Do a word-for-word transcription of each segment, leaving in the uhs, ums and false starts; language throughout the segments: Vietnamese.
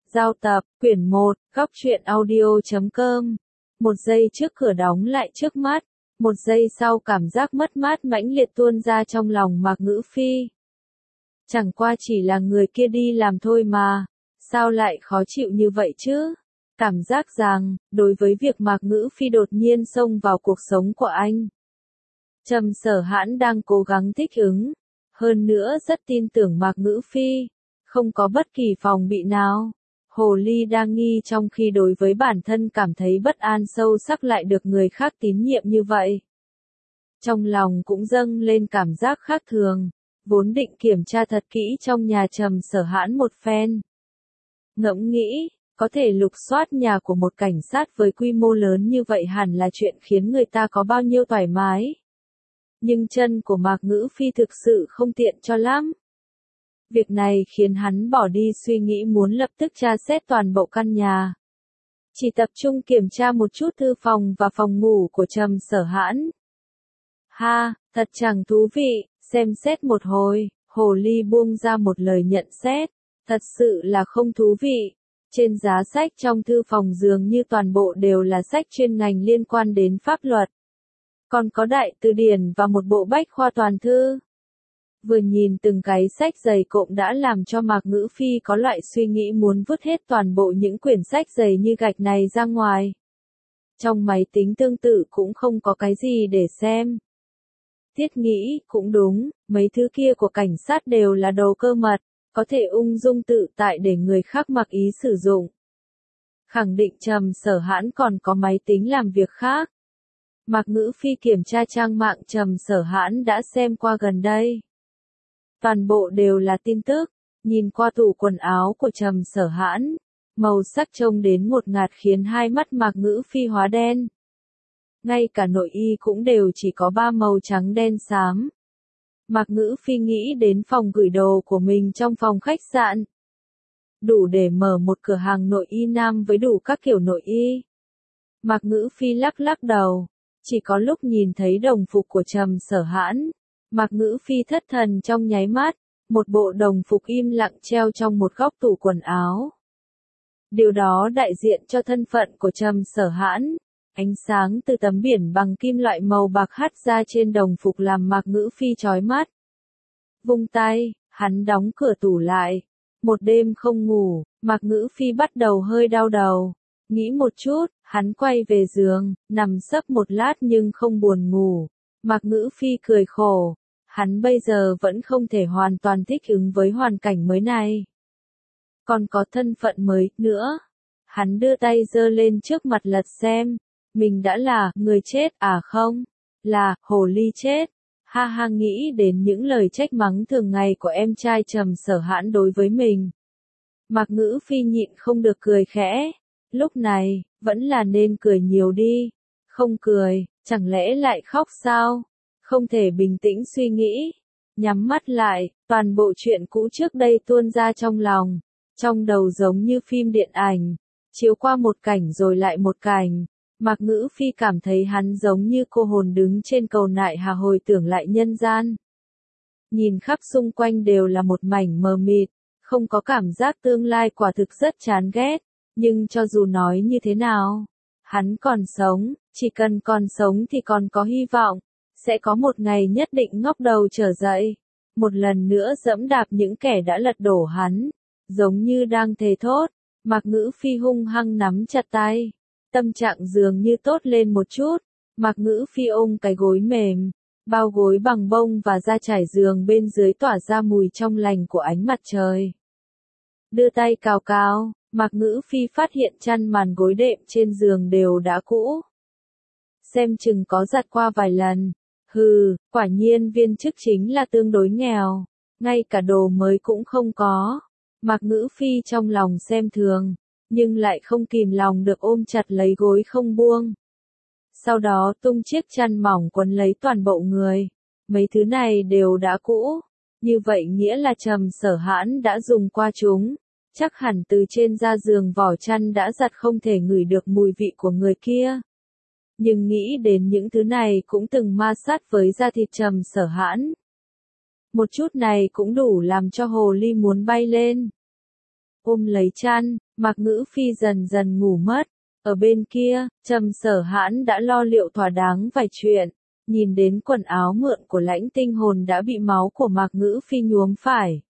Giao tập, quyển một, góc truyện audio chấm com. Một giây trước cửa đóng lại trước mắt, một giây sau cảm giác mất mát mãnh liệt tuôn ra trong lòng Mạc Ngữ Phi. Chẳng qua chỉ là người kia đi làm thôi mà, sao lại khó chịu như vậy chứ? Cảm giác rằng, đối với việc Mạc Ngữ Phi đột nhiên xông vào cuộc sống của anh, Trầm Sở Hãn đang cố gắng thích ứng, hơn nữa rất tin tưởng Mạc Ngữ Phi, không có bất kỳ phòng bị nào. Hồ ly đang nghi trong khi đối với bản thân cảm thấy bất an sâu sắc lại được người khác tín nhiệm như vậy. Trong lòng cũng dâng lên cảm giác khác thường, vốn định kiểm tra thật kỹ trong nhà Trầm Sở Hãn một phen. Ngẫm nghĩ, có thể lục soát nhà của một cảnh sát với quy mô lớn như vậy hẳn là chuyện khiến người ta có bao nhiêu thoải mái. Nhưng chân của Mạc Ngữ Phi thực sự không tiện cho lắm. Việc này khiến hắn bỏ đi suy nghĩ muốn lập tức tra xét toàn bộ căn nhà. Chỉ tập trung kiểm tra một chút thư phòng và phòng ngủ của Trầm Sở Hãn. Ha, thật chẳng thú vị, xem xét một hồi, Hồ ly buông ra một lời nhận xét. Thật sự là không thú vị. Trên giá sách trong thư phòng dường như toàn bộ đều là sách chuyên ngành liên quan đến pháp luật. Còn có đại từ điển và một bộ bách khoa toàn thư. Vừa nhìn từng cái sách dày cộm đã làm cho Mạc Ngữ Phi có loại suy nghĩ muốn vứt hết toàn bộ những quyển sách dày như gạch này ra ngoài. Trong máy tính tương tự cũng không có cái gì để xem. Thiết nghĩ, cũng đúng, mấy thứ kia của cảnh sát đều là đồ cơ mật, có thể ung dung tự tại để người khác mặc ý sử dụng. Khẳng định Trầm Sở Hãn còn có máy tính làm việc khác. Mạc Ngữ Phi kiểm tra trang mạng Trầm Sở Hãn đã xem qua gần đây. Toàn bộ đều là tin tức, nhìn qua tủ quần áo của Trầm Sở Hãn, màu sắc trông đến ngột ngạt khiến hai mắt Mạc Ngữ Phi hóa đen. Ngay cả nội y cũng đều chỉ có ba màu trắng đen xám. Mạc Ngữ Phi nghĩ đến phòng gửi đồ của mình trong phòng khách sạn. Đủ để mở một cửa hàng nội y nam với đủ các kiểu nội y. Mạc Ngữ Phi lắc lắc đầu, chỉ có lúc nhìn thấy đồng phục của Trầm Sở Hãn, Mạc Ngữ Phi thất thần trong nháy mắt, một bộ đồng phục im lặng treo trong một góc tủ quần áo. Điều đó đại diện cho thân phận của Trầm Sở Hãn. Ánh sáng từ tấm biển bằng kim loại màu bạc hắt ra trên đồng phục làm Mạc Ngữ Phi chói mắt. Vung tay, hắn đóng cửa tủ lại. Một đêm không ngủ, Mạc Ngữ Phi bắt đầu hơi đau đầu. Nghĩ một chút, hắn quay về giường, nằm sấp một lát nhưng không buồn ngủ. Mạc Ngữ Phi cười khổ. Hắn bây giờ vẫn không thể hoàn toàn thích ứng với hoàn cảnh mới này. Còn có thân phận mới nữa. Hắn đưa tay giơ lên trước mặt lật xem. Mình đã là người chết à không? Là hồ ly chết. Ha ha, nghĩ đến những lời trách mắng thường ngày của em trai Trầm Sở Hãn đối với mình. Mạc Ngữ Phi nhịn không được cười khẽ. Lúc này, vẫn là nên cười nhiều đi. Không cười, chẳng lẽ lại khóc sao? Không thể bình tĩnh suy nghĩ. Nhắm mắt lại, toàn bộ chuyện cũ trước đây tuôn ra trong lòng. Trong đầu giống như phim điện ảnh. Chiếu qua một cảnh rồi lại một cảnh. Mạc Ngữ Phi cảm thấy hắn giống như cô hồn đứng trên cầu nại hà hồi tưởng lại nhân gian. Nhìn khắp xung quanh đều là một mảnh mờ mịt, không có cảm giác tương lai, quả thực rất chán ghét. Nhưng cho dù nói như thế nào, hắn còn sống, chỉ cần còn sống thì còn có hy vọng. Sẽ có một ngày nhất định ngóc đầu trở dậy. Một lần nữa dẫm đạp những kẻ đã lật đổ hắn. Giống như đang thề thốt, Mạc Ngữ Phi hung hăng nắm chặt tay. Tâm trạng dường như tốt lên một chút. Mạc Ngữ Phi ôm cái gối mềm, bao gối bằng bông và da trải giường bên dưới tỏa ra mùi trong lành của ánh mặt trời. Đưa tay cào cào, Mạc Ngữ Phi phát hiện chăn màn gối đệm trên giường đều đã cũ. Xem chừng có giặt qua vài lần. Hừ, quả nhiên viên chức chính là tương đối nghèo. Ngay cả đồ mới cũng không có. Mạc Ngữ Phi trong lòng xem thường, nhưng lại không kìm lòng được ôm chặt lấy gối không buông. Sau đó tung chiếc chăn mỏng quấn lấy toàn bộ người. Mấy thứ này đều đã cũ. Như vậy nghĩa là Trầm Sở Hãn đã dùng qua chúng. Chắc hẳn từ trên da giường vỏ chăn đã giặt không thể ngửi được mùi vị của người kia. Nhưng nghĩ đến những thứ này cũng từng ma sát với da thịt Trầm Sở Hãn. Một chút này cũng đủ làm cho hồ ly muốn bay lên. ôm lấy chăn, Mạc Ngữ Phi dần dần ngủ mất. Ở bên kia, Trầm Sở Hãn đã lo liệu thỏa đáng vài chuyện. Nhìn đến quần áo mượn của Lãnh Tinh Hồn đã bị máu của Mạc Ngữ Phi nhuốm phải.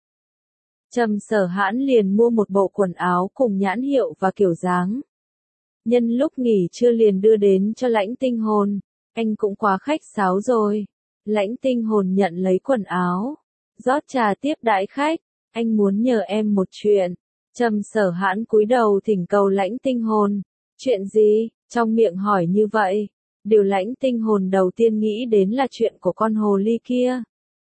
Trầm Sở Hãn liền mua một bộ quần áo cùng nhãn hiệu và kiểu dáng. Nhân lúc nghỉ trưa liền đưa đến cho Lãnh Tinh Hồn. Anh cũng quá khách sáo rồi. Lãnh Tinh Hồn nhận lấy quần áo, rót trà tiếp đãi khách. Anh muốn nhờ em một chuyện. Trầm Sở Hãn cúi đầu thỉnh cầu Lãnh Tinh Hồn. Chuyện gì? Trong miệng hỏi như vậy. Điều Lãnh Tinh Hồn đầu tiên nghĩ đến là chuyện của con hồ ly kia.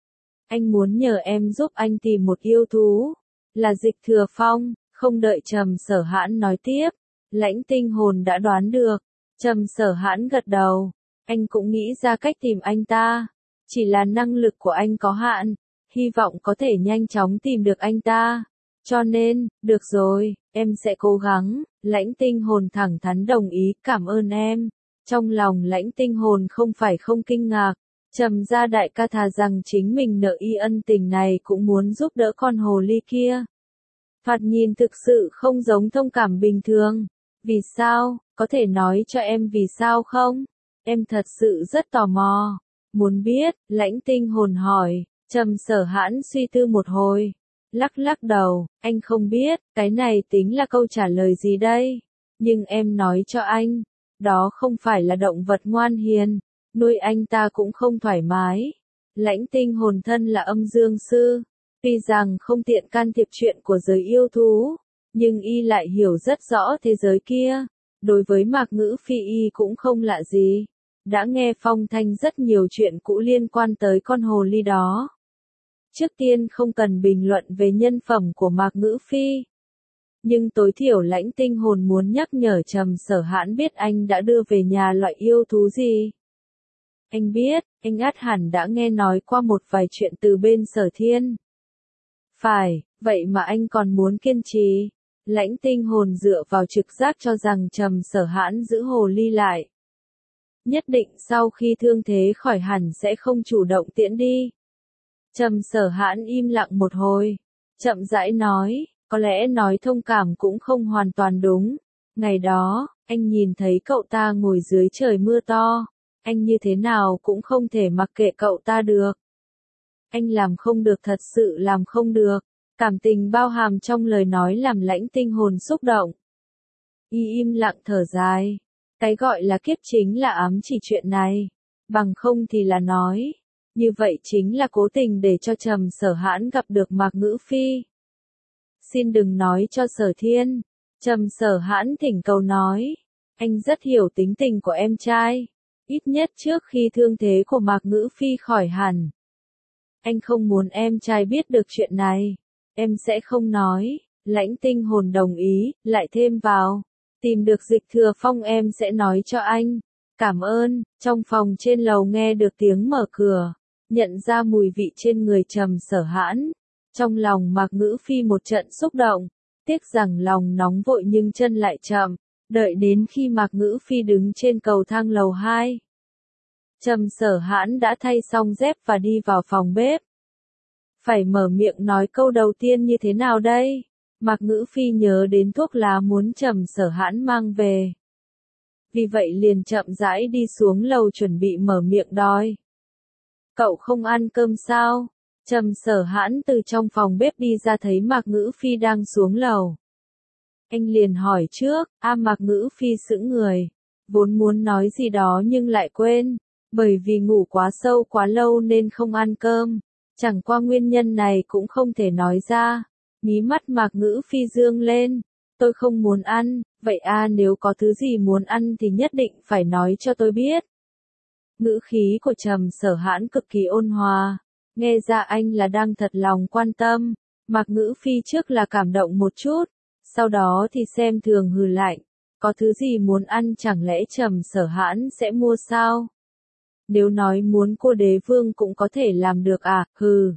Anh muốn nhờ em giúp anh tìm một yêu thú. Là Dịch Thừa Phong. Không đợi Trầm Sở Hãn nói tiếp, Lãnh Tinh Hồn đã đoán được. Trầm Sở Hãn gật đầu. Anh cũng nghĩ ra cách tìm anh ta. Chỉ là năng lực của anh có hạn. Hy vọng có thể nhanh chóng tìm được anh ta. Cho nên, được rồi, em sẽ cố gắng. Lãnh Tinh Hồn thẳng thắn đồng ý, cảm ơn em. Trong lòng Lãnh Tinh Hồn không phải không kinh ngạc. Trầm gia đại ca thà rằng chính mình nợ y ân tình này cũng muốn giúp đỡ con hồ ly kia. Thoạt nhìn thực sự không giống thông cảm bình thường. Vì sao, có thể nói cho em vì sao không? Em thật sự rất tò mò. Muốn biết, Lãnh Tinh Hồn hỏi. Trầm Sở Hãn suy tư một hồi. Lắc lắc đầu, anh không biết, cái này tính là câu trả lời gì đây? Nhưng em nói cho anh, đó không phải là động vật ngoan hiền, nuôi anh ta cũng không thoải mái. Lãnh Tinh Hồn thân là âm dương sư, tuy rằng không tiện can thiệp chuyện của giới yêu thú, nhưng y lại hiểu rất rõ thế giới kia. Đối với Mạc Ngữ Phi y cũng không lạ gì, đã nghe phong thanh rất nhiều chuyện cũ liên quan tới con hồ ly đó. Trước tiên không cần bình luận về nhân phẩm của Mạc Ngữ Phi. Nhưng tối thiểu Lãnh Tinh Hồn muốn nhắc nhở Trầm Sở Hãn biết anh đã đưa về nhà loại yêu thú gì. Anh biết, anh ắt hẳn đã nghe nói qua một vài chuyện từ bên Sở Thiên. Phải, vậy mà anh còn muốn kiên trì. Lãnh Tinh Hồn dựa vào trực giác cho rằng Trầm Sở Hãn giữ hồ ly lại. Nhất định sau khi thương thế khỏi hẳn sẽ không chủ động tiễn đi. Trầm Sở Hãn im lặng một hồi, chậm rãi nói, có lẽ nói thông cảm cũng không hoàn toàn đúng. Ngày đó, anh nhìn thấy cậu ta ngồi dưới trời mưa to, anh như thế nào cũng không thể mặc kệ cậu ta được. Anh làm không được, thật sự làm không được. Cảm tình bao hàm trong lời nói làm Lãnh Tinh Hồn xúc động. Y im lặng thở dài. Cái gọi là kiếp chính là ám chỉ chuyện này, bằng không thì là nói. Như vậy chính là cố tình để cho Trầm Sở Hãn gặp được Mạc Ngữ Phi. Xin đừng nói cho Sở Thiên. Trầm Sở Hãn thỉnh cầu nói. Anh rất hiểu tính tình của em trai. Ít nhất trước khi thương thế của Mạc Ngữ Phi khỏi hẳn. Anh không muốn em trai biết được chuyện này. Em sẽ không nói. Lãnh Tinh Hồn đồng ý, lại thêm vào. Tìm được Dịch Thừa Phong em sẽ nói cho anh. Cảm ơn. Trong phòng trên lầu nghe được tiếng mở cửa. Nhận ra mùi vị trên người Trầm Sở Hãn. Trong lòng Mạc Ngữ Phi một trận xúc động. Tiếc rằng lòng nóng vội nhưng chân lại chậm. Đợi đến khi Mạc Ngữ Phi đứng trên cầu thang lầu hai. Trầm Sở Hãn đã thay xong dép và đi vào phòng bếp. Phải mở miệng nói câu đầu tiên như thế nào đây? Mạc Ngữ Phi nhớ đến thuốc lá muốn Trầm Sở Hãn mang về. Vì vậy liền chậm rãi đi xuống lầu chuẩn bị mở miệng đòi. Cậu không ăn cơm sao? Trầm Sở Hãn từ trong phòng bếp đi ra thấy Mạc Ngữ Phi đang xuống lầu. Anh liền hỏi trước, a Mạc Ngữ Phi sững người. Vốn muốn nói gì đó nhưng lại quên. Bởi vì ngủ quá sâu quá lâu nên không ăn cơm. Chẳng qua nguyên nhân này cũng không thể nói ra. Mí mắt Mạc Ngữ Phi dương lên. Tôi không muốn ăn, vậy a nếu có thứ gì muốn ăn thì nhất định phải nói cho tôi biết. Ngữ khí của Trầm Sở Hãn cực kỳ ôn hòa. Nghe ra anh là đang thật lòng quan tâm. Mạc Ngữ Phi trước là cảm động một chút. Sau đó thì xem thường hừ lạnh. Có thứ gì muốn ăn chẳng lẽ Trầm Sở Hãn sẽ mua sao? Nếu nói muốn cô đế vương cũng có thể làm được à, hừ.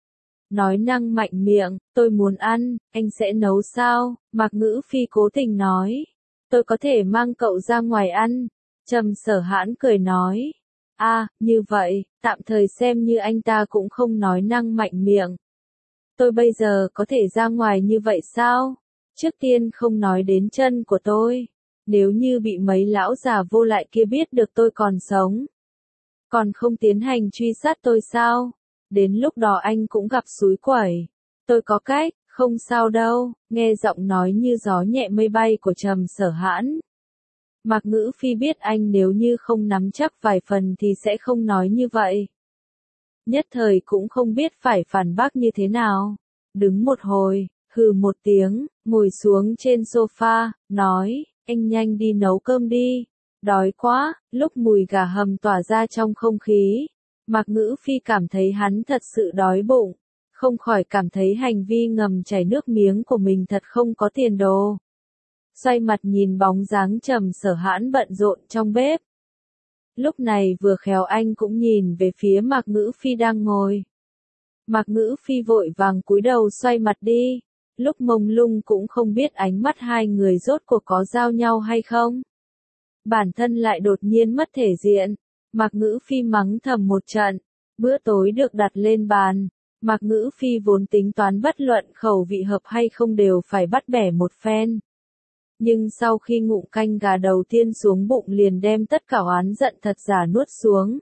Nói năng mạnh miệng, tôi muốn ăn, anh sẽ nấu sao? Mạc Ngữ Phi cố tình nói. Tôi có thể mang cậu ra ngoài ăn. Trầm Sở Hãn cười nói. a à, như vậy, tạm thời xem như anh ta cũng không nói năng mạnh miệng. Tôi bây giờ có thể ra ngoài như vậy sao? Trước tiên không nói đến chân của tôi. Nếu như bị mấy lão già vô lại kia biết được tôi còn sống, còn không tiến hành truy sát tôi sao? Đến lúc đó anh cũng gặp xúi quẩy. Tôi có cách, không sao đâu, nghe giọng nói như gió nhẹ mây bay của Trầm Sở Hãn. Mạc Ngữ Phi biết anh nếu như không nắm chắc vài phần thì sẽ không nói như vậy. Nhất thời cũng không biết phải phản bác như thế nào. Đứng một hồi, hừ một tiếng, ngồi xuống trên sofa, nói, anh nhanh đi nấu cơm đi. Đói quá, lúc mùi gà hầm tỏa ra trong không khí. Mạc Ngữ Phi cảm thấy hắn thật sự đói bụng. Không khỏi cảm thấy hành vi ngầm chảy nước miếng của mình thật không có tiền đồ. Xoay mặt nhìn bóng dáng Trầm Sở Hãn bận rộn trong bếp. Lúc này vừa khéo anh cũng nhìn về phía Mạc Ngữ Phi đang ngồi. Mạc Ngữ Phi vội vàng cúi đầu xoay mặt đi. Lúc mông lung cũng không biết ánh mắt hai người rốt cuộc có giao nhau hay không. Bản thân lại đột nhiên mất thể diện. Mạc Ngữ Phi mắng thầm một trận. Bữa tối được đặt lên bàn. Mạc Ngữ Phi vốn tính toán bất luận khẩu vị hợp hay không đều phải bắt bẻ một phen. Nhưng sau khi ngụm canh gà đầu tiên xuống bụng liền đem tất cả oán giận thật giả nuốt xuống.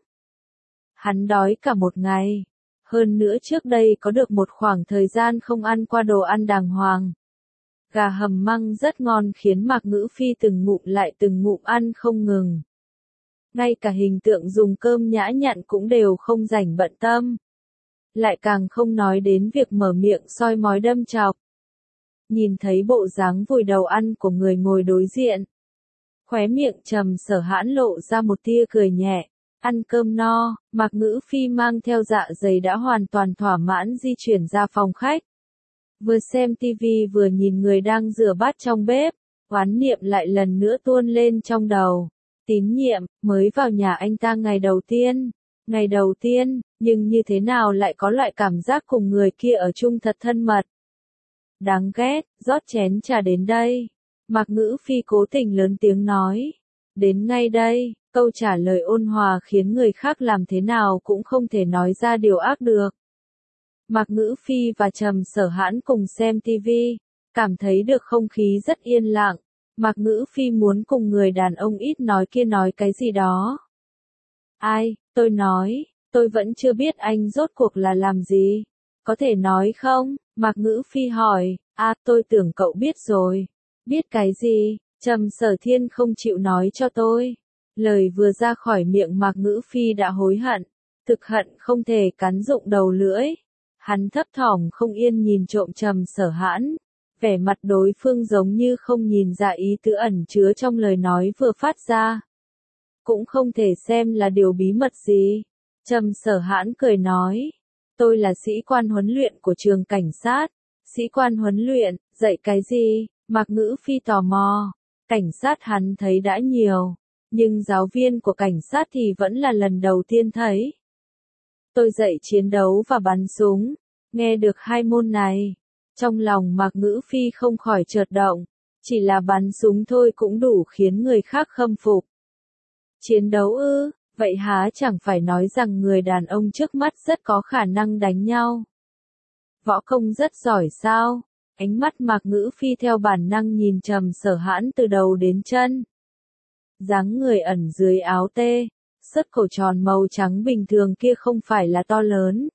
Hắn đói cả một ngày. Hơn nữa trước đây có được một khoảng thời gian không ăn qua đồ ăn đàng hoàng. Gà hầm măng rất ngon khiến Mạc Ngữ Phi từng ngụm lại từng ngụm ăn không ngừng. Ngay cả hình tượng dùng cơm nhã nhặn cũng đều không rảnh bận tâm. Lại càng không nói đến việc mở miệng soi mói đâm chọc. Nhìn thấy bộ dáng vùi đầu ăn của người ngồi đối diện. Khóe miệng Trầm Sở Hãn lộ ra một tia cười nhẹ. Ăn cơm no, Mạc Ngữ Phi mang theo dạ dày đã hoàn toàn thỏa mãn di chuyển ra phòng khách. Vừa xem tivi vừa nhìn người đang rửa bát trong bếp, oán niệm lại lần nữa tuôn lên trong đầu. Tín Nhiệm, mới vào nhà anh ta ngày đầu tiên. Ngày đầu tiên, nhưng như thế nào lại có loại cảm giác cùng người kia ở chung thật thân mật. Đáng ghét, rót chén trà đến đây. Mạc Ngữ Phi cố tình lớn tiếng nói. Đến ngay đây, câu trả lời ôn hòa khiến người khác làm thế nào cũng không thể nói ra điều ác được. Mạc Ngữ Phi và Trầm Sở Hãn cùng xem tivi, cảm thấy được không khí rất yên lặng. Mạc Ngữ Phi muốn cùng người đàn ông ít nói kia nói cái gì đó. Ai, tôi nói, tôi vẫn chưa biết anh rốt cuộc là làm gì. Có thể nói không? Mạc Ngữ Phi hỏi. À, tôi tưởng cậu biết rồi. Biết cái gì? Trầm Sở Thiên không chịu nói cho tôi. Lời vừa ra khỏi miệng Mạc Ngữ Phi đã hối hận. Thực hận không thể cắn rụng đầu lưỡi. Hắn thấp thỏm không yên nhìn trộm Trầm Sở Hãn. Vẻ mặt đối phương giống như không nhìn ra ý tứ ẩn chứa trong lời nói vừa phát ra. Cũng không thể xem là điều bí mật gì. Trầm Sở Hãn cười nói. Tôi là sĩ quan huấn luyện của trường cảnh sát. Sĩ quan huấn luyện, dạy cái gì? Mạc Ngữ Phi tò mò. Cảnh sát hắn thấy đã nhiều. Nhưng giáo viên của cảnh sát thì vẫn là lần đầu tiên thấy. Tôi dạy chiến đấu và bắn súng. Nghe được hai môn này. Trong lòng Mạc Ngữ Phi không khỏi chợt động. Chỉ là bắn súng thôi cũng đủ khiến người khác khâm phục. Chiến đấu ư, vậy há chẳng phải nói rằng người đàn ông trước mắt rất có khả năng đánh nhau. Võ công rất giỏi sao? Ánh mắt Mạc Ngữ Phi theo bản năng nhìn Trầm Sở Hãn từ đầu đến chân. Dáng người ẩn dưới áo tê, sứt cổ tròn màu trắng bình thường kia không phải là to lớn.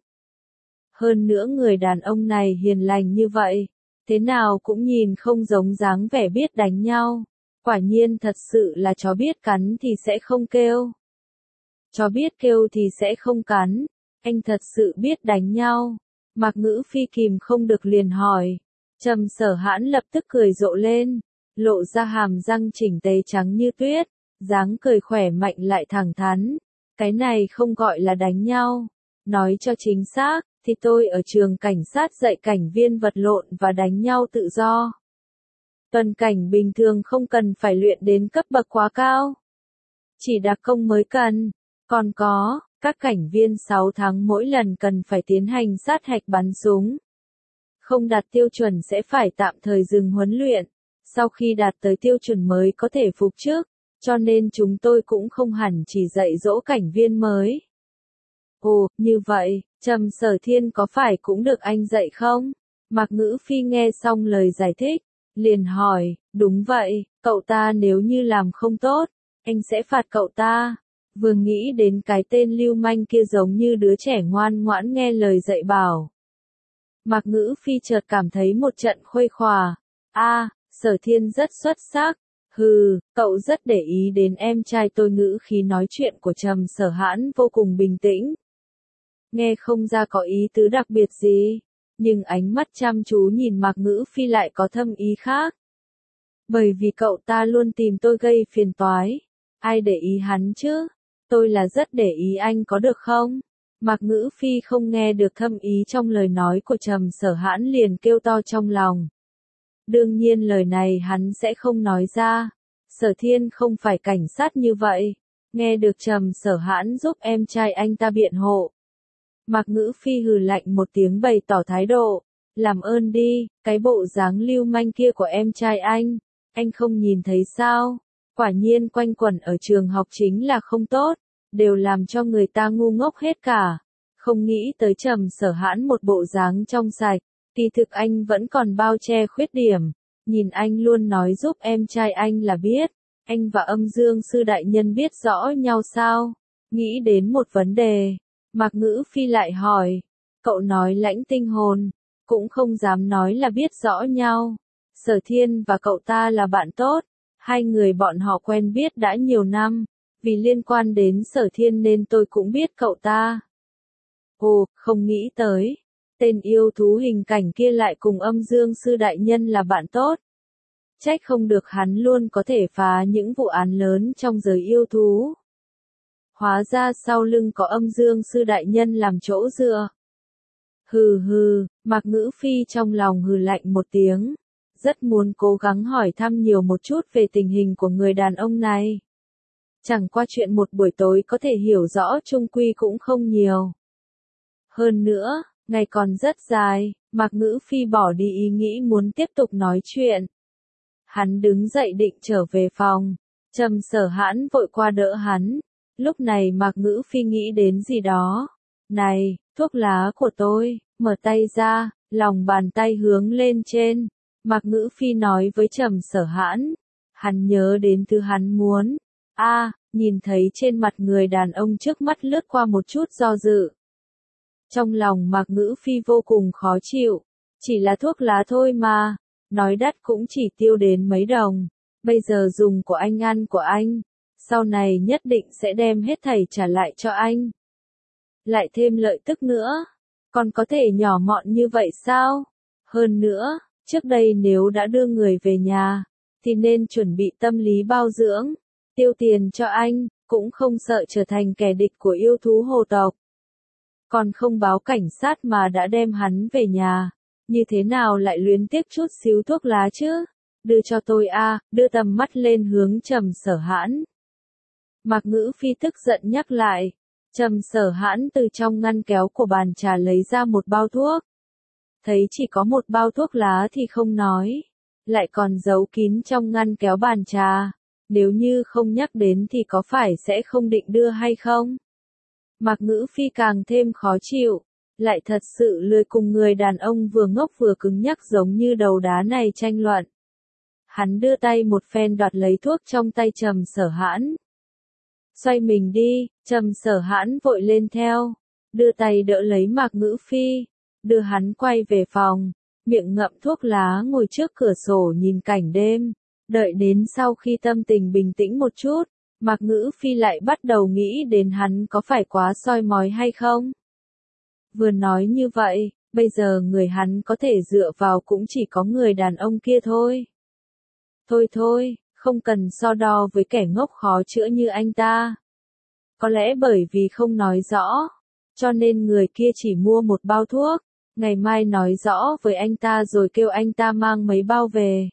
Hơn nữa người đàn ông này hiền lành như vậy, thế nào cũng nhìn không giống dáng vẻ biết đánh nhau. Quả nhiên thật sự là chó biết cắn thì sẽ không kêu. Chó biết kêu thì sẽ không cắn. Anh thật sự biết đánh nhau. Mạc Ngữ Phi kìm không được liền hỏi. Trầm Sở Hãn lập tức cười rộ lên. Lộ ra hàm răng chỉnh tề trắng như tuyết. Dáng cười khỏe mạnh lại thẳng thắn. Cái này không gọi là đánh nhau. Nói cho chính xác, thì tôi ở trường cảnh sát dạy cảnh viên vật lộn và đánh nhau tự do. Tuần cảnh bình thường không cần phải luyện đến cấp bậc quá cao. Chỉ đặc công mới cần. Còn có, các cảnh viên sáu tháng mỗi lần cần phải tiến hành sát hạch bắn súng. Không đạt tiêu chuẩn sẽ phải tạm thời dừng huấn luyện. Sau khi đạt tới tiêu chuẩn mới có thể phục chức. Cho nên chúng tôi cũng không hẳn chỉ dạy dỗ cảnh viên mới. Ồ, như vậy, Trầm Sở Thiên có phải cũng được anh dạy không? Mạc Ngữ Phi nghe xong lời giải thích. Liền hỏi, đúng vậy, cậu ta nếu như làm không tốt, anh sẽ phạt cậu ta. Vừa nghĩ đến cái tên lưu manh kia giống như đứa trẻ ngoan ngoãn nghe lời dạy bảo. Mạc Ngữ Phi chợt cảm thấy một trận khuây khỏa. A, Sở Thiên rất xuất sắc. Hừ, cậu rất để ý đến em trai tôi. Ngữ khí nói chuyện của Trầm Sở Hãn vô cùng bình tĩnh. Nghe không ra có ý tứ đặc biệt gì, nhưng ánh mắt chăm chú nhìn Mạc Ngữ Phi lại có thâm ý khác. Bởi vì cậu ta luôn tìm tôi gây phiền toái. Ai để ý hắn chứ? Tôi là rất để ý anh có được không? Mạc Ngữ Phi không nghe được thâm ý trong lời nói của Trầm Sở Hãn liền kêu to trong lòng. Đương nhiên lời này hắn sẽ không nói ra. Sở Thiên không phải cảnh sát như vậy. Nghe được Trầm Sở Hãn giúp em trai anh ta biện hộ. Mạc Ngữ Phi hừ lạnh một tiếng bày tỏ thái độ. Làm ơn đi, cái bộ dáng lưu manh kia của em trai anh. Anh không nhìn thấy sao? Quả nhiên quanh quẩn ở trường học chính là không tốt. Đều làm cho người ta ngu ngốc hết cả. Không nghĩ tới Trầm Sở Hãn một bộ dáng trong sạch. Kỳ thực anh vẫn còn bao che khuyết điểm. Nhìn anh luôn nói giúp em trai anh là biết. Anh và Âm Dương Sư Đại Nhân biết rõ nhau sao? Nghĩ đến một vấn đề. Mạc Ngữ Phi lại hỏi. Cậu nói lãnh tinh hồn. Cũng không dám nói là biết rõ nhau. Sở Thiên và cậu ta là bạn tốt. Hai người bọn họ quen biết đã nhiều năm. Vì liên quan đến Sở Thiên nên tôi cũng biết cậu ta. Ồ, không nghĩ tới. Tên yêu thú hình cảnh kia lại cùng Âm Dương Sư Đại Nhân là bạn tốt. Trách không được hắn luôn có thể phá những vụ án lớn trong giới yêu thú. Hóa ra sau lưng có Âm Dương Sư Đại Nhân làm chỗ dựa. Hừ hừ, Mạc Ngữ Phi trong lòng hừ lạnh một tiếng. Rất muốn cố gắng hỏi thăm nhiều một chút về tình hình của người đàn ông này. Chẳng qua chuyện một buổi tối có thể hiểu rõ chung quy cũng không nhiều. Hơn nữa, ngày còn rất dài, Mạc Ngữ Phi bỏ đi ý nghĩ muốn tiếp tục nói chuyện. Hắn đứng dậy định trở về phòng. Trầm Sở Hãn vội qua đỡ hắn. Lúc này Mạc Ngữ Phi nghĩ đến gì đó. Này, thuốc lá của tôi, mở tay ra, lòng bàn tay hướng lên trên. Mạc Ngữ Phi nói với Trầm Sở Hãn. Hắn nhớ đến thứ hắn muốn. A, nhìn thấy trên mặt người đàn ông trước mắt lướt qua một chút do dự. Trong lòng Mạc Ngữ Phi vô cùng khó chịu. Chỉ là thuốc lá thôi mà. Nói đắt cũng chỉ tiêu đến mấy đồng. Bây giờ dùng của anh ăn của anh. Sau này nhất định sẽ đem hết thảy trả lại cho anh. Lại thêm lợi tức nữa. Còn có thể nhỏ mọn như vậy sao? Hơn nữa, trước đây nếu đã đưa người về nhà, thì nên chuẩn bị tâm lý bao dưỡng. Tiêu tiền cho anh, cũng không sợ trở thành kẻ địch của yêu thú hồ tộc. Còn không báo cảnh sát mà đã đem hắn về nhà. Như thế nào lại luyến tiếc chút xíu thuốc lá chứ? Đưa cho tôi a, đưa tầm mắt lên hướng Trầm Sở Hãn. Mạc Ngữ Phi tức giận nhắc lại. Trầm Sở Hãn từ trong ngăn kéo của bàn trà lấy ra một bao thuốc. Thấy chỉ có một bao thuốc lá thì không nói. Lại còn giấu kín trong ngăn kéo bàn trà. Nếu như không nhắc đến thì có phải sẽ không định đưa hay không? Mạc Ngữ Phi càng thêm khó chịu. Lại thật sự lười cùng người đàn ông vừa ngốc vừa cứng nhắc giống như đầu đá này tranh luận. Hắn đưa tay một phen đoạt lấy thuốc trong tay Trầm Sở Hãn. Xoay mình đi, Trầm Sở Hãn vội lên theo. Đưa tay đỡ lấy Mạc Ngữ Phi. Đưa hắn quay về phòng. Miệng ngậm thuốc lá ngồi trước cửa sổ nhìn cảnh đêm. Đợi đến sau khi tâm tình bình tĩnh một chút, Mạc Ngữ Phi lại bắt đầu nghĩ đến hắn có phải quá soi mói hay không. Vừa nói như vậy, bây giờ người hắn có thể dựa vào cũng chỉ có người đàn ông kia thôi. Thôi thôi, không cần so đo với kẻ ngốc khó chữa như anh ta. Có lẽ bởi vì không nói rõ, cho nên người kia chỉ mua một bao thuốc, ngày mai nói rõ với anh ta rồi kêu anh ta mang mấy bao về.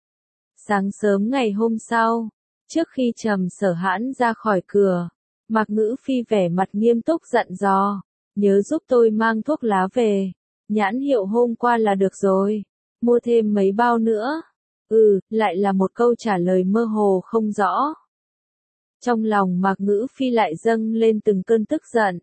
Sáng sớm ngày hôm sau, trước khi Trầm Sở Hãn ra khỏi cửa, Mạc Ngữ Phi vẻ mặt nghiêm túc dặn dò, nhớ giúp tôi mang thuốc lá về, nhãn hiệu hôm qua là được rồi, mua thêm mấy bao nữa. Ừ, lại là một câu trả lời mơ hồ không rõ. Trong lòng Mạc Ngữ Phi lại dâng lên từng cơn tức giận.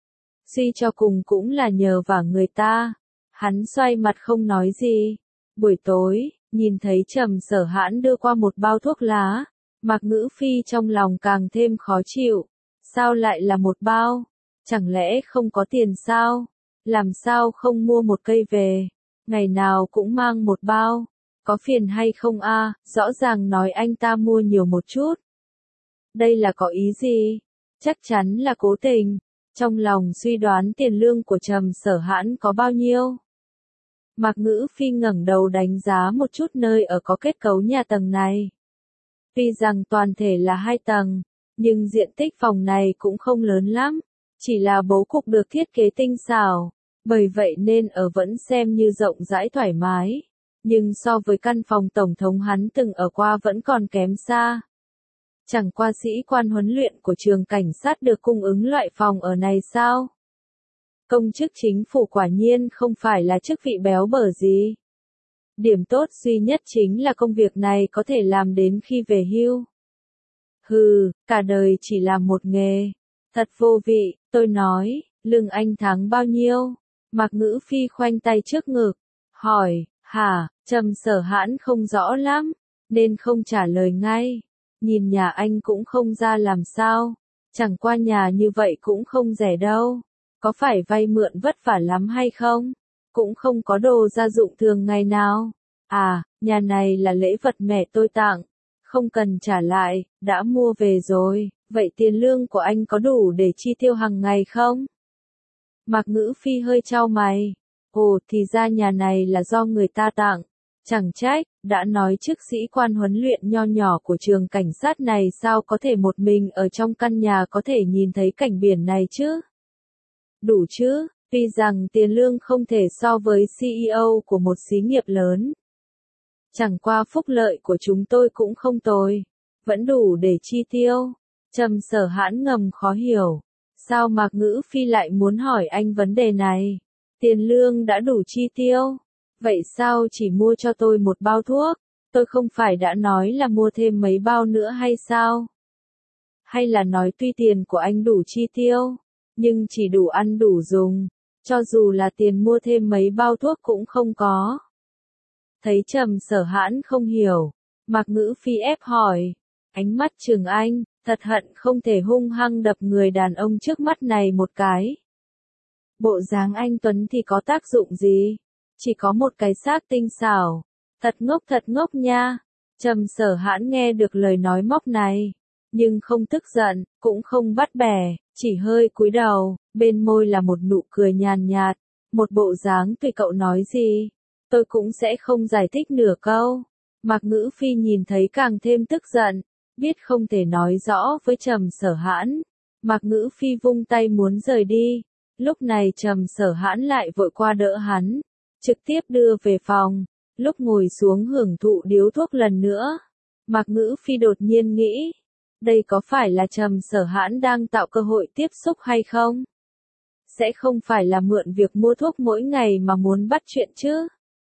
Suy cho cùng cũng là nhờ vả người ta. Hắn xoay mặt không nói gì. Buổi tối, Nhìn thấy Trầm Sở Hãn đưa qua một bao thuốc lá, Mạc Ngữ Phi trong lòng càng thêm khó chịu. Sao lại là một bao? Chẳng lẽ không có tiền sao? Làm sao không mua một cây về? Ngày nào cũng mang một bao. Có phiền hay không a? Rõ ràng nói anh ta mua nhiều một chút. Đây là có ý gì? Chắc chắn là cố tình. Trong lòng suy đoán tiền lương của Trầm Sở Hãn có bao nhiêu. Mạc Ngữ Phi ngẩng đầu đánh giá một chút nơi ở có kết cấu nhà tầng này. Tuy rằng toàn thể là hai tầng, nhưng diện tích phòng này cũng không lớn lắm, chỉ là bố cục được thiết kế tinh xảo, bởi vậy nên ở vẫn xem như rộng rãi thoải mái, nhưng so với căn phòng tổng thống hắn từng ở qua vẫn còn kém xa. Chẳng qua sĩ quan huấn luyện của trường cảnh sát được cung ứng loại phòng ở này sao? Công chức chính phủ quả nhiên không phải là chức vị béo bở gì. Điểm tốt duy nhất chính là công việc này có thể làm đến khi về hưu. Hừ, cả đời chỉ làm một nghề. Thật vô vị, tôi nói, lương anh tháng bao nhiêu? Mạc Ngữ Phi khoanh tay trước ngực, hỏi, hả, Trầm Sở Hãn không rõ lắm, nên không trả lời ngay. Nhìn nhà anh cũng không ra làm sao, chẳng qua nhà như vậy cũng không rẻ đâu. Có phải vay mượn vất vả lắm hay không? Cũng không có đồ gia dụng thường ngày nào. À, nhà này là lễ vật mẹ tôi tặng, không cần trả lại, đã mua về rồi, vậy tiền lương của anh có đủ để chi tiêu hàng ngày không? Mạc Ngữ Phi hơi chau mày, ồ thì ra nhà này là do người ta tặng, chẳng trách, đã nói chức sĩ quan huấn luyện nho nhỏ của trường cảnh sát này sao có thể một mình ở trong căn nhà có thể nhìn thấy cảnh biển này chứ? Đủ chứ, tuy rằng tiền lương không thể so với xê e ô của một xí nghiệp lớn. Chẳng qua phúc lợi của chúng tôi cũng không tồi, vẫn đủ để chi tiêu. Trầm Sở Hãn ngầm khó hiểu, sao Mạc Ngữ Phi lại muốn hỏi anh vấn đề này? Tiền lương đã đủ chi tiêu, vậy sao chỉ mua cho tôi một bao thuốc? Tôi không phải đã nói là mua thêm mấy bao nữa hay sao? Hay là nói tuy tiền của anh đủ chi tiêu, nhưng chỉ đủ ăn đủ dùng, cho dù là tiền mua thêm mấy bao thuốc cũng không có. Thấy Trầm Sở Hãn không hiểu, Mạc Ngữ Phi ép hỏi, ánh mắt Trường Anh, thật hận không thể hung hăng đập người đàn ông trước mắt này một cái. Bộ dáng anh Tuấn thì có tác dụng gì? Chỉ có một cái xác tinh xảo. Thật ngốc thật ngốc nha. Trầm Sở Hãn nghe được lời nói móc này, nhưng không tức giận, cũng không bắt bẻ, chỉ hơi cúi đầu, bên môi là một nụ cười nhàn nhạt, một bộ dáng tùy cậu nói gì, tôi cũng sẽ không giải thích nửa câu. Mạc Ngữ Phi nhìn thấy càng thêm tức giận, biết không thể nói rõ với Trầm Sở Hãn. Mạc Ngữ Phi vung tay muốn rời đi, lúc này Trầm Sở Hãn lại vội qua đỡ hắn, trực tiếp đưa về phòng, lúc ngồi xuống hưởng thụ điếu thuốc lần nữa. Mạc Ngữ Phi đột nhiên nghĩ, đây có phải là Trầm Sở Hãn đang tạo cơ hội tiếp xúc hay không? Sẽ không phải là mượn việc mua thuốc mỗi ngày mà muốn bắt chuyện chứ?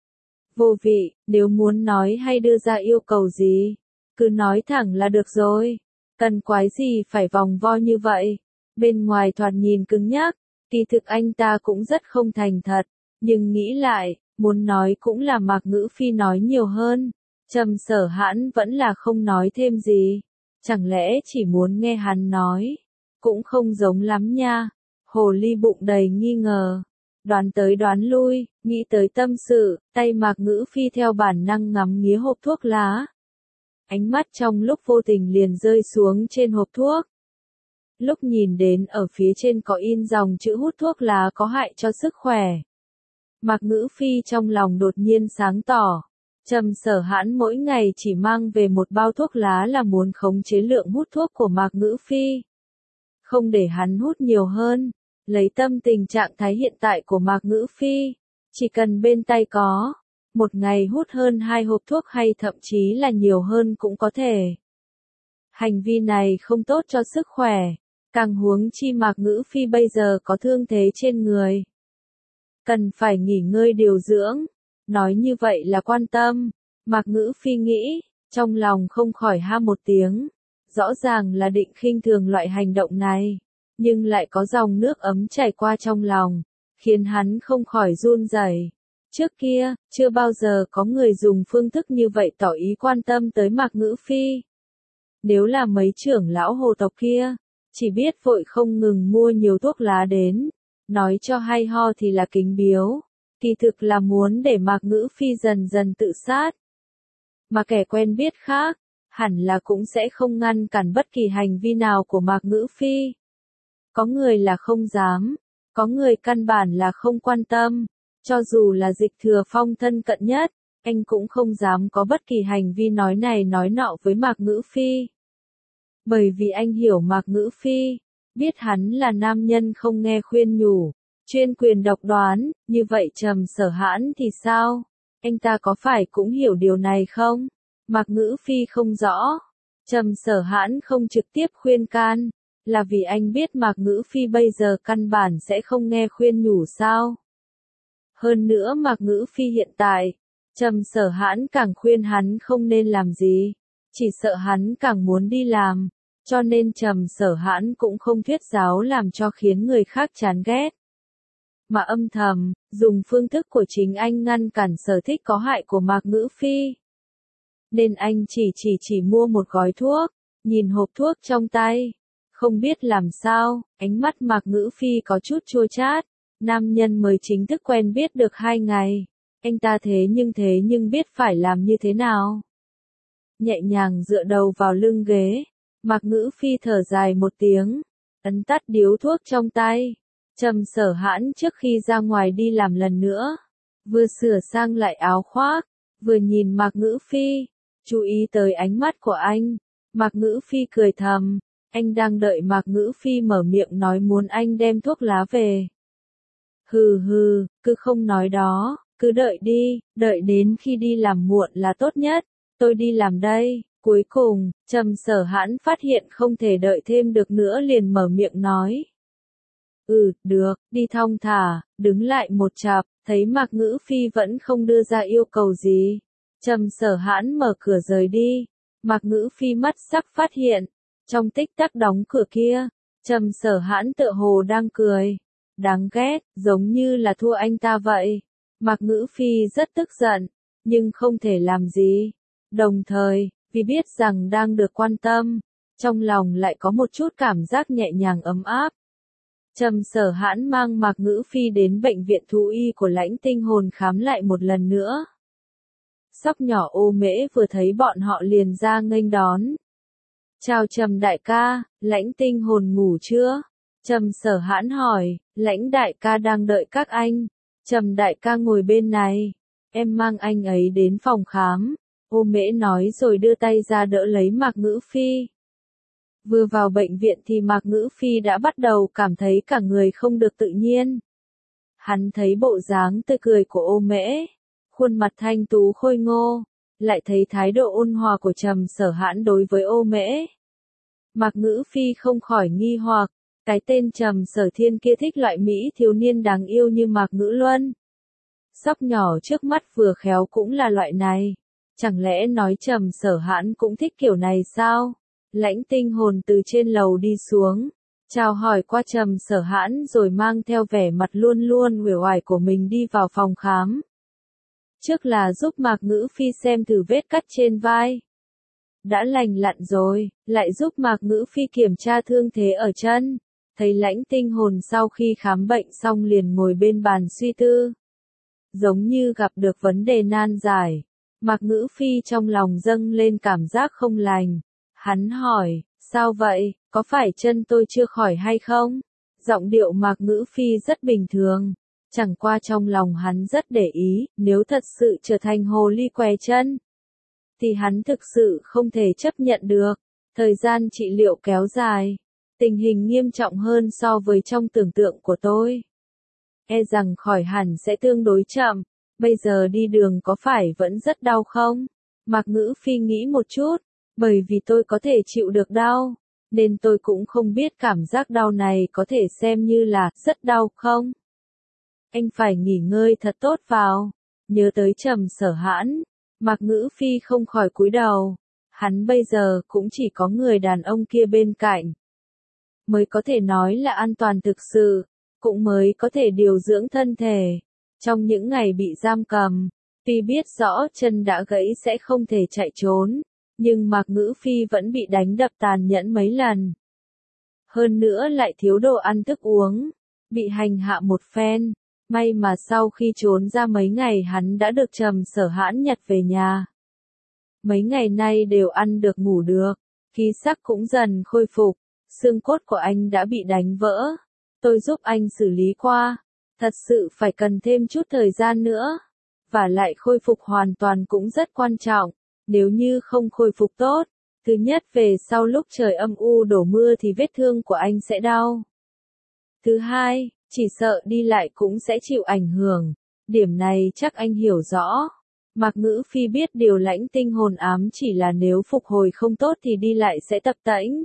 Vô vị, nếu muốn nói hay đưa ra yêu cầu gì, cứ nói thẳng là được rồi. Cần quái gì phải vòng vo như vậy? Bên ngoài thoạt nhìn cứng nhắc, kỳ thực anh ta cũng rất không thành thật, nhưng nghĩ lại, muốn nói cũng là Mạc Ngữ Phi nói nhiều hơn. Trầm Sở Hãn vẫn là không nói thêm gì. Chẳng lẽ chỉ muốn nghe hắn nói? Cũng không giống lắm nha. Hồ ly bụng đầy nghi ngờ. Đoán tới đoán lui, nghĩ tới tâm sự, tay Mạc Ngữ Phi theo bản năng ngắm nghía hộp thuốc lá. Ánh mắt trong lúc vô tình liền rơi xuống trên hộp thuốc. Lúc nhìn đến ở phía trên có in dòng chữ hút thuốc lá có hại cho sức khỏe. Mạc Ngữ Phi trong lòng đột nhiên sáng tỏ. Trầm Sở Hãn mỗi ngày chỉ mang về một bao thuốc lá là muốn khống chế lượng hút thuốc của Mạc Ngữ Phi. Không để hắn hút nhiều hơn. Lấy tâm tình trạng thái hiện tại của Mạc Ngữ Phi, chỉ cần bên tay có, một ngày hút hơn hai hộp thuốc hay thậm chí là nhiều hơn cũng có thể. Hành vi này không tốt cho sức khỏe, càng huống chi Mạc Ngữ Phi bây giờ có thương thế trên người. Cần phải nghỉ ngơi điều dưỡng, nói như vậy là quan tâm, Mạc Ngữ Phi nghĩ, trong lòng không khỏi ha một tiếng, rõ ràng là định khinh thường loại hành động này. Nhưng lại có dòng nước ấm chảy qua trong lòng, khiến hắn không khỏi run rẩy. Trước kia, chưa bao giờ có người dùng phương thức như vậy tỏ ý quan tâm tới Mạc Ngữ Phi. Nếu là mấy trưởng lão hồ tộc kia, chỉ biết vội không ngừng mua nhiều thuốc lá đến, nói cho hay ho thì là kính biếu, kỳ thực là muốn để Mạc Ngữ Phi dần dần tự sát. Mà kẻ quen biết khác, hẳn là cũng sẽ không ngăn cản bất kỳ hành vi nào của Mạc Ngữ Phi. Có người là không dám, có người căn bản là không quan tâm, cho dù là Dịch Thừa Phong thân cận nhất, anh cũng không dám có bất kỳ hành vi nói này nói nọ với Mạc Ngữ Phi. Bởi vì anh hiểu Mạc Ngữ Phi, biết hắn là nam nhân không nghe khuyên nhủ, chuyên quyền độc đoán, như vậy Trầm Sở Hãn thì sao? Anh ta có phải cũng hiểu điều này không? Mạc Ngữ Phi không rõ. Trầm Sở Hãn không trực tiếp khuyên can, là vì anh biết Mạc Ngữ Phi bây giờ căn bản sẽ không nghe khuyên nhủ sao? Hơn nữa Mạc Ngữ Phi hiện tại, Trầm Sở Hãn càng khuyên hắn không nên làm gì, chỉ sợ hắn càng muốn đi làm, cho nên Trầm Sở Hãn cũng không thuyết giáo làm cho khiến người khác chán ghét. Mà âm thầm, dùng phương thức của chính anh ngăn cản sở thích có hại của Mạc Ngữ Phi. Nên anh chỉ chỉ chỉ mua một gói thuốc, nhìn hộp thuốc trong tay. Không biết làm sao, ánh mắt Mạc Ngữ Phi có chút chua chát. Nam nhân mới chính thức quen biết được hai ngày. Anh ta thế nhưng thế nhưng biết phải làm như thế nào. Nhẹ nhàng dựa đầu vào lưng ghế. Mạc Ngữ Phi thở dài một tiếng. Ấn tắt điếu thuốc trong tay. Trầm Sở Hãn trước khi ra ngoài đi làm lần nữa. Vừa sửa sang lại áo khoác. Vừa nhìn Mạc Ngữ Phi. Chú ý tới ánh mắt của anh. Mạc Ngữ Phi cười thầm. Anh đang đợi Mạc Ngữ Phi mở miệng nói muốn anh đem thuốc lá về. Hừ hừ, cứ không nói đó, cứ đợi đi, đợi đến khi đi làm muộn là tốt nhất, tôi đi làm đây. Cuối cùng, Trầm Sở Hãn phát hiện không thể đợi thêm được nữa liền mở miệng nói. Ừ, được, đi thong thả, đứng lại một chặp, thấy Mạc Ngữ Phi vẫn không đưa ra yêu cầu gì. Trầm Sở Hãn mở cửa rời đi, Mạc Ngữ Phi mắt sắc phát hiện, trong tích tắc đóng cửa kia, Trầm Sở Hãn tựa hồ đang cười. Đáng ghét, giống như là thua anh ta vậy. Mạc Ngữ Phi rất tức giận, nhưng không thể làm gì. Đồng thời, vì biết rằng đang được quan tâm, trong lòng lại có một chút cảm giác nhẹ nhàng ấm áp. Trầm Sở Hãn mang Mạc Ngữ Phi đến bệnh viện thú y của Lãnh Tinh Hồn khám lại một lần nữa. Sóc nhỏ Ô Mễ vừa thấy bọn họ liền ra nghênh đón. Chào Trầm đại ca, Lãnh Tinh Hồn ngủ chưa? Trầm Sở Hãn hỏi, Lãnh đại ca đang đợi các anh. Trầm đại ca ngồi bên này, em mang anh ấy đến phòng khám. Ô Mễ nói rồi đưa tay ra đỡ lấy Mạc Ngữ Phi. Vừa vào bệnh viện thì Mạc Ngữ Phi đã bắt đầu cảm thấy cả người không được tự nhiên. Hắn thấy bộ dáng tươi cười của Ô Mễ, khuôn mặt thanh tú khôi ngô, lại thấy thái độ ôn hòa của Trầm Sở Hãn đối với Ô Mễ. Mạc Ngữ Phi không khỏi nghi hoặc, cái tên Trầm Sở Thiên kia thích loại Mỹ thiếu niên đáng yêu như Mạc Ngữ Luân. Sóc nhỏ trước mắt vừa khéo cũng là loại này. Chẳng lẽ nói Trầm Sở Hãn cũng thích kiểu này sao? Lãnh Tinh Hồn từ trên lầu đi xuống, chào hỏi qua Trầm Sở Hãn rồi mang theo vẻ mặt luôn luôn uể oải của mình đi vào phòng khám. Trước là giúp Mạc Ngữ Phi xem thử vết cắt trên vai. Đã lành lặn rồi, lại giúp Mạc Ngữ Phi kiểm tra thương thế ở chân. Thấy Lãnh Tinh Hồn sau khi khám bệnh xong liền ngồi bên bàn suy tư. Giống như gặp được vấn đề nan giải. Mạc Ngữ Phi trong lòng dâng lên cảm giác không lành. Hắn hỏi, sao vậy, có phải chân tôi chưa khỏi hay không? Giọng điệu Mạc Ngữ Phi rất bình thường. Chẳng qua trong lòng hắn rất để ý, nếu thật sự trở thành hồ ly què chân, thì hắn thực sự không thể chấp nhận được. Thời gian trị liệu kéo dài, tình hình nghiêm trọng hơn so với trong tưởng tượng của tôi. E rằng khỏi hẳn sẽ tương đối chậm, bây giờ đi đường có phải vẫn rất đau không? Mạc Ngữ Phi nghĩ một chút, bởi vì tôi có thể chịu được đau, nên tôi cũng không biết cảm giác đau này có thể xem như là rất đau không? Anh phải nghỉ ngơi thật tốt vào. Nhớ tới Trầm Sở Hãn, Mạc Ngữ Phi không khỏi cúi đầu. Hắn bây giờ cũng chỉ có người đàn ông kia bên cạnh, mới có thể nói là an toàn thực sự, cũng mới có thể điều dưỡng thân thể. Trong những ngày bị giam cầm, tuy biết rõ chân đã gãy sẽ không thể chạy trốn, nhưng Mạc Ngữ Phi vẫn bị đánh đập tàn nhẫn mấy lần. Hơn nữa lại thiếu đồ ăn thức uống, bị hành hạ một phen, may mà sau khi trốn ra mấy ngày hắn đã được Trầm Sở Hãn nhặt về nhà. Mấy ngày nay đều ăn được ngủ được, khí sắc cũng dần khôi phục, xương cốt của anh đã bị đánh vỡ. Tôi giúp anh xử lý qua, thật sự phải cần thêm chút thời gian nữa. Và lại khôi phục hoàn toàn cũng rất quan trọng, nếu như không khôi phục tốt, thứ nhất về sau lúc trời âm u đổ mưa thì vết thương của anh sẽ đau. Thứ hai, chỉ sợ đi lại cũng sẽ chịu ảnh hưởng, điểm này chắc anh hiểu rõ. Mạc Ngữ Phi biết điều Lãnh Tinh hồn ám chỉ là nếu phục hồi không tốt thì đi lại sẽ tập tễnh.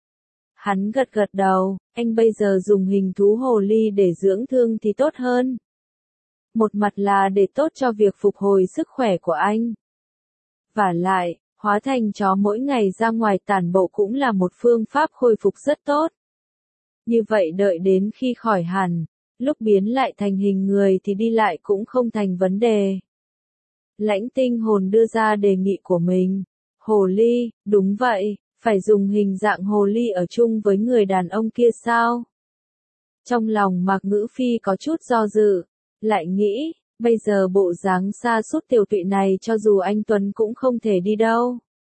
Hắn gật gật đầu, anh bây giờ dùng hình thú hồ ly để dưỡng thương thì tốt hơn. Một mặt là để tốt cho việc phục hồi sức khỏe của anh. Vả lại, hóa thành chó mỗi ngày ra ngoài tản bộ cũng là một phương pháp khôi phục rất tốt. Như vậy đợi đến khi khỏi hẳn, lúc biến lại thành hình người thì đi lại cũng không thành vấn đề. Lãnh Tinh hồn đưa ra đề nghị của mình. Hồ ly, đúng vậy, phải dùng hình dạng hồ ly ở chung với người đàn ông kia sao? Trong lòng Mạc Ngữ Phi có chút do dự, lại nghĩ, bây giờ bộ dáng sa sút tiểu tụy này cho dù anh Tuấn cũng không thể đi đâu.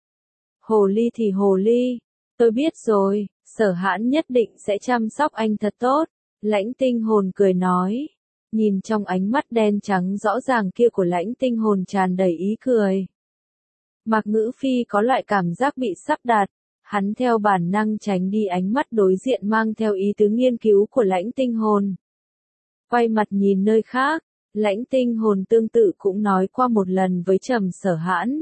Hồ ly thì hồ ly, tôi biết rồi, Sở Hãn nhất định sẽ chăm sóc anh thật tốt. Lãnh Tinh hồn cười nói, nhìn trong ánh mắt đen trắng rõ ràng kia của Lãnh Tinh hồn tràn đầy ý cười. Mạc Ngữ Phi có loại cảm giác bị sắp đặt, hắn theo bản năng tránh đi ánh mắt đối diện mang theo ý tứ nghiên cứu của Lãnh Tinh hồn. Quay mặt nhìn nơi khác, Lãnh Tinh hồn tương tự cũng nói qua một lần với Trầm Sở Hãn.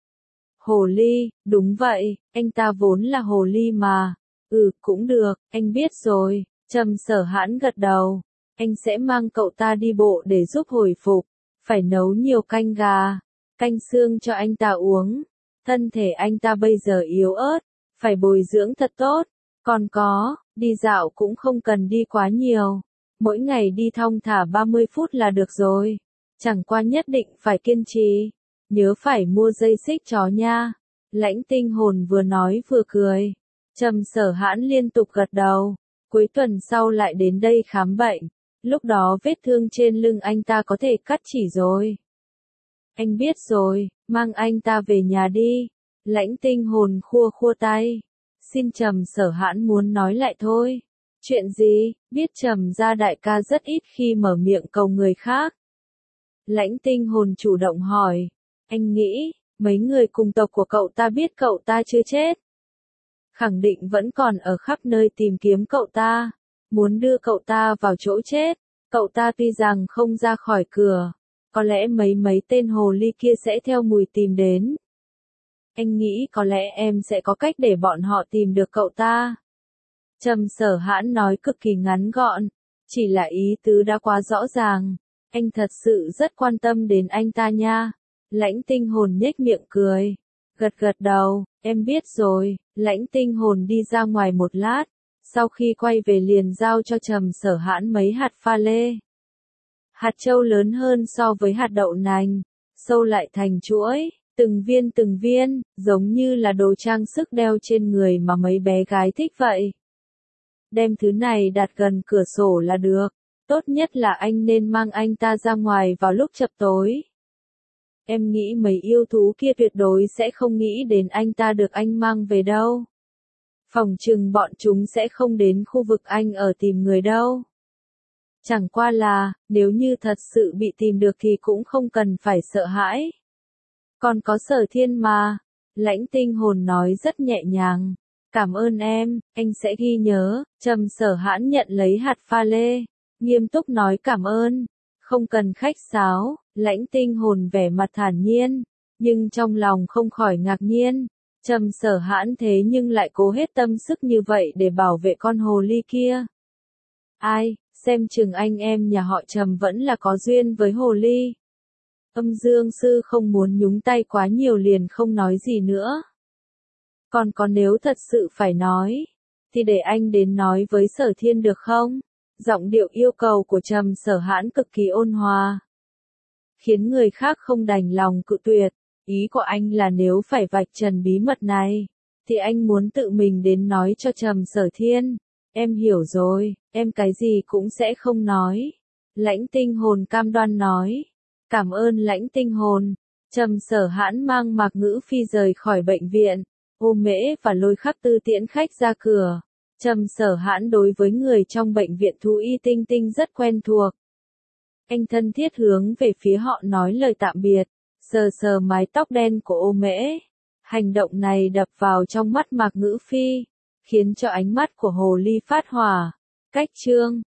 Hồ ly, đúng vậy, anh ta vốn là hồ ly mà. Ừ, cũng được, anh biết rồi. Trầm Sở Hãn gật đầu. Anh sẽ mang cậu ta đi bộ để giúp hồi phục. Phải nấu nhiều canh gà, canh xương cho anh ta uống. Thân thể anh ta bây giờ yếu ớt, phải bồi dưỡng thật tốt. Còn có, đi dạo cũng không cần đi quá nhiều. Mỗi ngày đi thong thả ba mươi phút là được rồi. Chẳng qua nhất định phải kiên trì. Nhớ phải mua dây xích chó nha. Lãnh Tinh hồn vừa nói vừa cười. Trầm Sở Hãn liên tục gật đầu. Cuối tuần sau lại đến đây khám bệnh. Lúc đó vết thương trên lưng anh ta có thể cắt chỉ rồi. Anh biết rồi, mang anh ta về nhà đi. Lãnh Tinh hồn khua khua tay. Xin Trầm Sở Hãn muốn nói lại thôi. Chuyện gì? Biết Trầm gia đại ca rất ít khi mở miệng cầu người khác. Lãnh Tinh hồn chủ động hỏi. Anh nghĩ, mấy người cùng tộc của cậu ta biết cậu ta chưa chết. Khẳng định vẫn còn ở khắp nơi tìm kiếm cậu ta. Muốn đưa cậu ta vào chỗ chết. Cậu ta tuy rằng không ra khỏi cửa. Có lẽ mấy mấy tên hồ ly kia sẽ theo mùi tìm đến. Anh nghĩ có lẽ em sẽ có cách để bọn họ tìm được cậu ta. Trầm Sở Hãn nói cực kỳ ngắn gọn. Chỉ là ý tứ đã quá rõ ràng. Anh thật sự rất quan tâm đến anh ta nha. Lãnh Tinh hồn nhếch miệng cười. Gật gật đầu, em biết rồi. Lãnh Tinh hồn đi ra ngoài một lát. Sau khi quay về liền giao cho Trầm Sở Hãn mấy hạt pha lê. Hạt châu lớn hơn so với hạt đậu nành. Sâu lại thành chuỗi. Từng viên từng viên, giống như là đồ trang sức đeo trên người mà mấy bé gái thích vậy. Đem thứ này đặt gần cửa sổ là được. Tốt nhất là anh nên mang anh ta ra ngoài vào lúc chập tối. Em nghĩ mấy yêu thú kia tuyệt đối sẽ không nghĩ đến anh ta được anh mang về đâu. Phỏng chừng bọn chúng sẽ không đến khu vực anh ở tìm người đâu. Chẳng qua là, nếu như thật sự bị tìm được thì cũng không cần phải sợ hãi. Còn có Sở Thiên mà. Lãnh Tinh hồn nói rất nhẹ nhàng. Cảm ơn em, anh sẽ ghi nhớ. Trầm Sở Hãn nhận lấy hạt pha lê. Nghiêm túc nói cảm ơn. Không cần khách sáo. Lãnh Tinh hồn vẻ mặt thản nhiên. Nhưng trong lòng không khỏi ngạc nhiên. Trầm Sở Hãn thế nhưng lại cố hết tâm sức như vậy để bảo vệ con hồ ly kia. Ai, xem chừng anh em nhà họ Trầm vẫn là có duyên với hồ ly. Âm Dương sư không muốn nhúng tay quá nhiều liền không nói gì nữa. Còn có nếu thật sự phải nói, thì để anh đến nói với Sở Thiên được không? Giọng điệu yêu cầu của Trầm Sở Hãn cực kỳ ôn hòa, khiến người khác không đành lòng cự tuyệt. Ý của anh là nếu phải vạch trần bí mật này, thì anh muốn tự mình đến nói cho Trầm Sở Thiên. Em hiểu rồi, em cái gì cũng sẽ không nói. Lãnh Tinh Hồn cam đoan nói. Cảm ơn Lãnh Tinh Hồn. Trầm Sở Hãn mang Mạc Ngữ Phi rời khỏi bệnh viện. Ô Mễ và Lôi Khắc Tư tiễn khách ra cửa. Trầm Sở Hãn đối với người trong bệnh viện thú y Tinh Tinh rất quen thuộc. Anh thân thiết hướng về phía họ nói lời tạm biệt, sờ sờ mái tóc đen của Ô Mễ. Hành động này đập vào trong mắt Mạc Ngữ Phi, khiến cho ánh mắt của Hồ Ly phát hỏa. Cách chương